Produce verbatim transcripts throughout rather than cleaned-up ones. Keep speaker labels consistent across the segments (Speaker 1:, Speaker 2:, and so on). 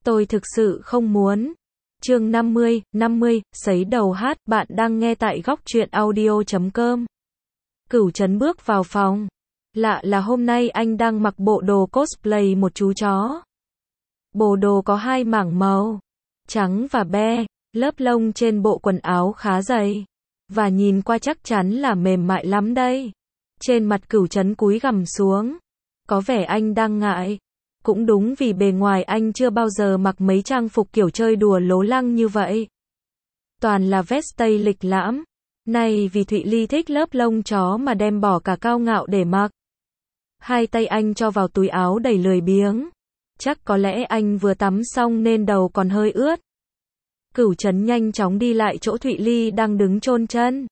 Speaker 1: Tôi thực sự không muốn. Chương năm mươi, năm mươi, sấy đầu hát, bạn đang nghe tại góc truyện audio chấm com. Cửu Trấn bước vào phòng. Lạ là hôm nay anh đang mặc bộ đồ cosplay một chú chó. Bộ đồ có hai mảng màu, trắng và be, lớp lông trên bộ quần áo khá dày, và nhìn qua chắc chắn là mềm mại lắm đây. Trên mặt Cửu Trấn cúi gằm xuống, có vẻ anh đang ngại. Cũng đúng vì bề ngoài anh chưa bao giờ mặc mấy trang phục kiểu chơi đùa lố lăng như vậy. Toàn là vest tây lịch lãm. Này vì Thụy Ly thích lớp lông chó mà đem bỏ cả cao ngạo để mặc. Hai tay anh cho vào túi áo đầy lười biếng. Chắc có lẽ anh vừa tắm xong nên đầu còn hơi ướt. Cửu Trấn nhanh chóng đi lại chỗ Thụy Ly đang đứng chôn chân.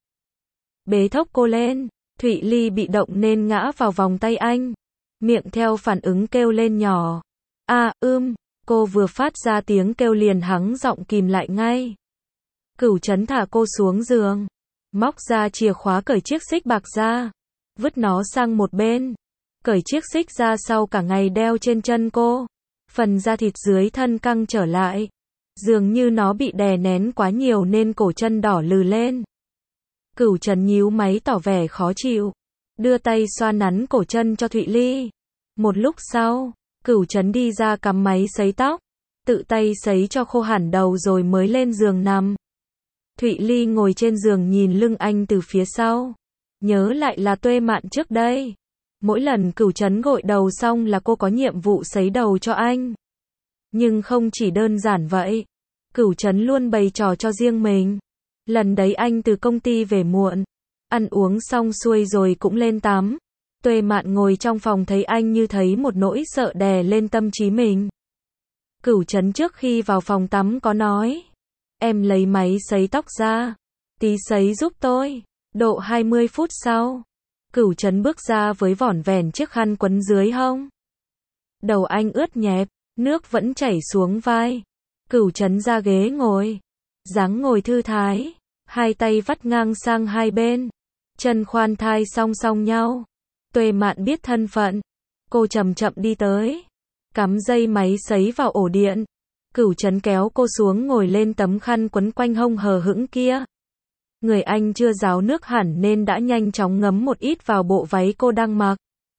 Speaker 1: Bế thốc cô lên. Thụy Ly bị động nên ngã vào vòng tay anh. Miệng theo phản ứng kêu lên nhỏ. À, ưm, cô vừa phát ra tiếng kêu liền hắng giọng kìm lại ngay. Cửu Trấn thả cô xuống giường. Móc ra chìa khóa cởi chiếc xích bạc ra. Vứt nó sang một bên. Cởi chiếc xích ra sau cả ngày đeo trên chân cô. Phần da thịt dưới thân căng trở lại. Dường như nó bị đè nén quá nhiều nên cổ chân đỏ lừ lên. Cửu Trấn nhíu máy tỏ vẻ khó chịu. Đưa tay xoa nắn cổ chân cho Thụy Ly. Một lúc sau, Cửu Trấn đi ra cắm máy sấy tóc. Tự tay sấy cho khô hẳn đầu rồi mới lên giường nằm. Thụy Ly ngồi trên giường nhìn lưng anh từ phía sau. Nhớ lại là Tuệ Mạn trước đây. Mỗi lần Cửu Trấn gội đầu xong là cô có nhiệm vụ sấy đầu cho anh. Nhưng không chỉ đơn giản vậy. Cửu Trấn luôn bày trò cho riêng mình. Lần đấy anh từ công ty về muộn. Ăn uống xong xuôi rồi cũng lên tắm. Tuệ Mạn ngồi trong phòng thấy anh như thấy một nỗi sợ đè lên tâm trí mình. Cửu Trấn trước khi vào phòng tắm có nói. Em lấy máy sấy tóc ra. Tí sấy giúp tôi. Độ hai mươi phút sau. Cửu Trấn bước ra với vỏn vẹn chiếc khăn quấn dưới hông. Đầu anh ướt nhẹp. Nước vẫn chảy xuống vai. Cửu Trấn ra ghế ngồi. Dáng ngồi thư thái. Hai tay vắt ngang sang hai bên. Chân khoan thai song song nhau. Tuệ Mạn biết thân phận. Cô chậm chậm đi tới. Cắm dây máy sấy vào ổ điện. Cửu Trấn kéo cô xuống ngồi lên tấm khăn quấn quanh hông hờ hững kia. Người anh chưa ráo nước hẳn nên đã nhanh chóng ngấm một ít vào bộ váy cô đang mặc.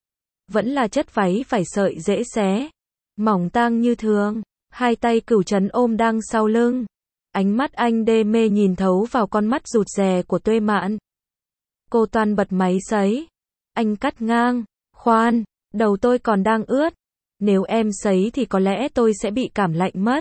Speaker 1: Vẫn là chất váy vải sợi dễ xé. Mỏng tang như thường. Hai tay Cửu Trấn ôm đang sau lưng. Ánh mắt anh đê mê nhìn thấu vào con mắt rụt rè của Tuệ Mạn. Cô toan bật máy sấy. Anh cắt ngang. Khoan, đầu tôi còn đang ướt. Nếu em sấy thì có lẽ tôi sẽ bị cảm lạnh mất.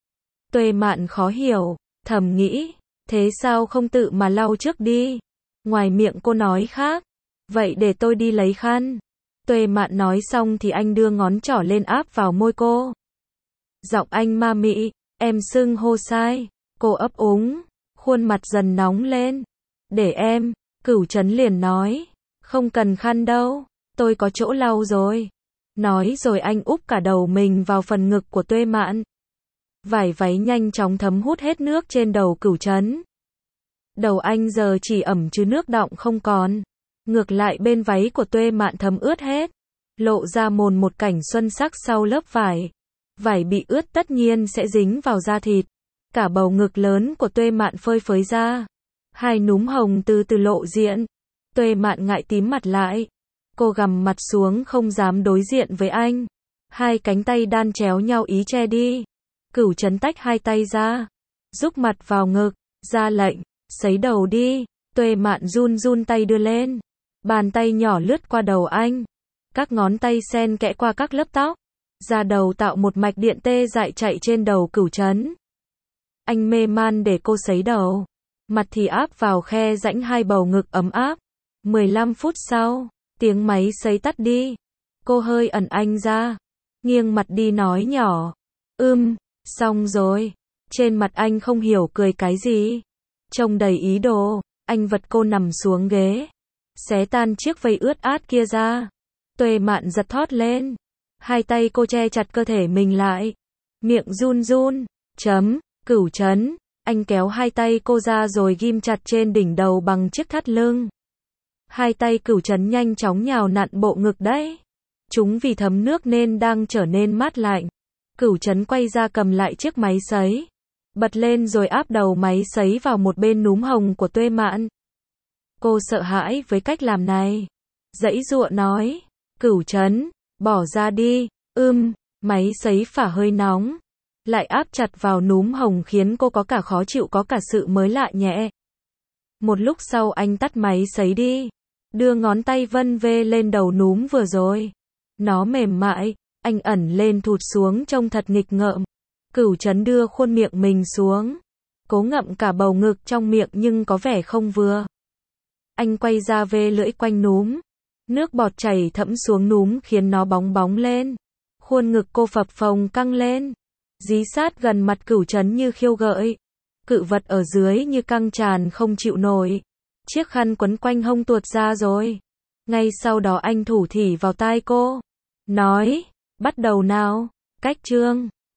Speaker 1: Tuệ Mạn khó hiểu, thầm nghĩ. Thế sao không tự mà lau trước đi? Ngoài miệng cô nói khác. Vậy để tôi đi lấy khăn. Tuệ Mạn nói xong thì anh đưa ngón trỏ lên áp vào môi cô. Giọng anh ma mị. Em xưng hô sai. Cô ấp úng. Khuôn mặt dần nóng lên. Để em. Cửu Trấn liền nói. Không cần khăn đâu. Tôi có chỗ lau rồi. Nói rồi anh úp cả đầu mình vào phần ngực của Tuệ Mạn. Vải váy nhanh chóng thấm hút hết nước trên đầu Cửu Trấn. Đầu anh giờ chỉ ẩm chứ nước đọng không còn. Ngược lại bên váy của Tuệ Mạn thấm ướt hết. Lộ ra mồn một cảnh xuân sắc sau lớp vải. Vải bị ướt tất nhiên sẽ dính vào da thịt. Cả bầu ngực lớn của Tuệ Mạn phơi phới ra. Hai núm hồng từ từ lộ diện. Tuệ Mạn ngại tím mặt lại. Cô gằm mặt xuống không dám đối diện với anh. Hai cánh tay đan chéo nhau ý che đi. Cửu Trấn tách hai tay ra. Rúc mặt vào ngực. Ra lệnh. Sấy đầu đi. Tuệ Mạn run run tay đưa lên. Bàn tay nhỏ lướt qua đầu anh. Các ngón tay xen kẽ qua các lớp tóc. Da đầu tạo một mạch điện tê dại chạy trên đầu Cửu Trấn. Anh mê man để cô sấy đầu. Mặt thì áp vào khe rãnh hai bầu ngực ấm áp. mười lăm phút sau, tiếng máy sấy tắt đi. Cô hơi ẩn anh ra. Nghiêng mặt đi nói nhỏ. Ưm, xong rồi. Trên mặt anh không hiểu cười cái gì. Trông đầy ý đồ. Anh vật cô nằm xuống ghế. Xé tan chiếc vây ướt át kia ra. Tuệ Mạn giật thót lên. Hai tay cô che chặt cơ thể mình lại. Miệng run run. Chấm, Cửu Trấn. Anh kéo hai tay cô ra rồi ghim chặt trên đỉnh đầu bằng chiếc thắt lưng. Hai tay Cửu Trấn nhanh chóng nhào nặn bộ ngực đấy. Chúng vì thấm nước nên đang trở nên mát lạnh. Cửu Trấn quay ra cầm lại chiếc máy sấy. Bật lên rồi áp đầu máy sấy vào một bên núm hồng của Tuệ Mạn. Cô sợ hãi với cách làm này. Giãy giụa nói. Cửu Trấn, bỏ ra đi. Ưm, máy sấy phả hơi nóng. Lại áp chặt vào núm hồng khiến cô có cả khó chịu có cả sự mới lạ nhẹ. Một lúc sau anh tắt máy sấy đi. Đưa ngón tay vân vê lên đầu núm vừa rồi. Nó mềm mại, anh ẩn lên thụt xuống trông thật nghịch ngợm. Cửu Trấn đưa khuôn miệng mình xuống. Cố ngậm cả bầu ngực trong miệng nhưng có vẻ không vừa. Anh quay ra vê lưỡi quanh núm. Nước bọt chảy thẫm xuống núm khiến nó bóng bóng lên. Khuôn ngực cô phập phồng căng lên. Dí sát gần mặt Cửu Trấn như khiêu gợi. Cự vật ở dưới như căng tràn không chịu nổi. Chiếc khăn quấn quanh hông tuột ra rồi. Ngay sau đó anh thủ thỉ vào tai cô. Nói, bắt đầu nào. Cách chương